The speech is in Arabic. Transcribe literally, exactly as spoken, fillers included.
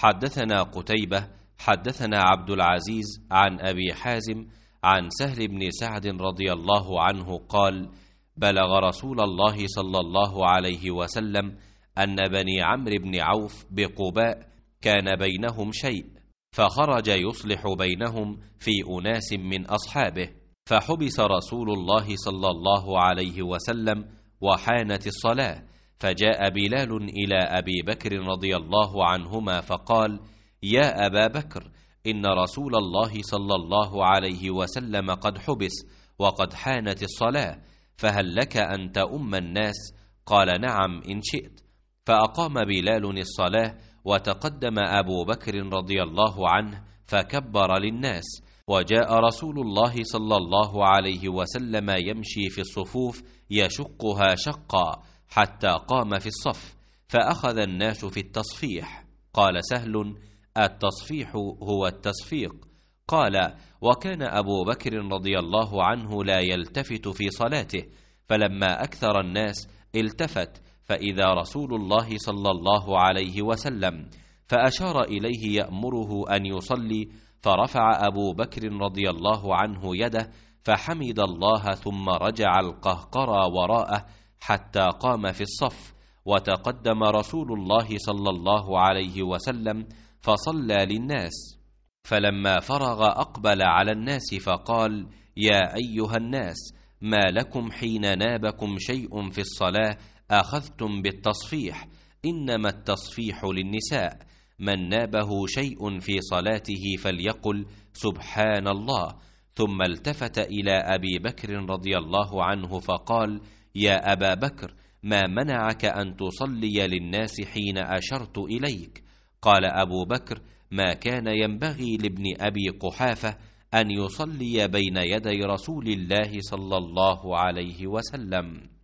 حدثنا قتيبة حدثنا عبد العزيز عن أبي حازم عن سهل بن سعد رضي الله عنه قال: بلغ رسول الله صلى الله عليه وسلم أن بني عمرو بن عوف بقباء كان بينهم شيء، فخرج يصلح بينهم في أناس من أصحابه، فحبس رسول الله صلى الله عليه وسلم وحانت الصلاة، فجاء بلال إلى أبي بكر رضي الله عنهما فقال: يا أبا بكر، إن رسول الله صلى الله عليه وسلم قد حبس وقد حانت الصلاة، فهل لك أن تؤم الناس؟ قال: نعم إن شئت. فأقام بلال الصلاة، وتقدم أبو بكر رضي الله عنه فكبر للناس، وجاء رسول الله صلى الله عليه وسلم يمشي في الصفوف يشقها شقا حتى قام في الصف، فأخذ الناس في التصفيح. قال سهل: التصفيح هو التصفيق. قال: وكان أبو بكر رضي الله عنه لا يلتفت في صلاته، فلما أكثر الناس التفت، فإذا رسول الله صلى الله عليه وسلم، فأشار إليه يأمره أن يصلي، فرفع أبو بكر رضي الله عنه يده فحمد الله، ثم رجع القهقرى وراءه حتى قام في الصف، وتقدم رسول الله صلى الله عليه وسلم فصلى للناس، فلما فرغ أقبل على الناس فقال: يا أيها الناس، ما لكم حين نابكم شيء في الصلاة أخذتم بالتصفيح؟ إنما التصفيح للنساء، من نابه شيء في صلاته فليقل سبحان الله. ثم التفت إلى أبي بكر رضي الله عنه فقال: يا أبا بكر، ما منعك أن تصلي للناس حين أشرت إليك؟ قال أبو بكر: ما كان ينبغي لابن أبي قحافة أن يصلي بين يدي رسول الله صلى الله عليه وسلم.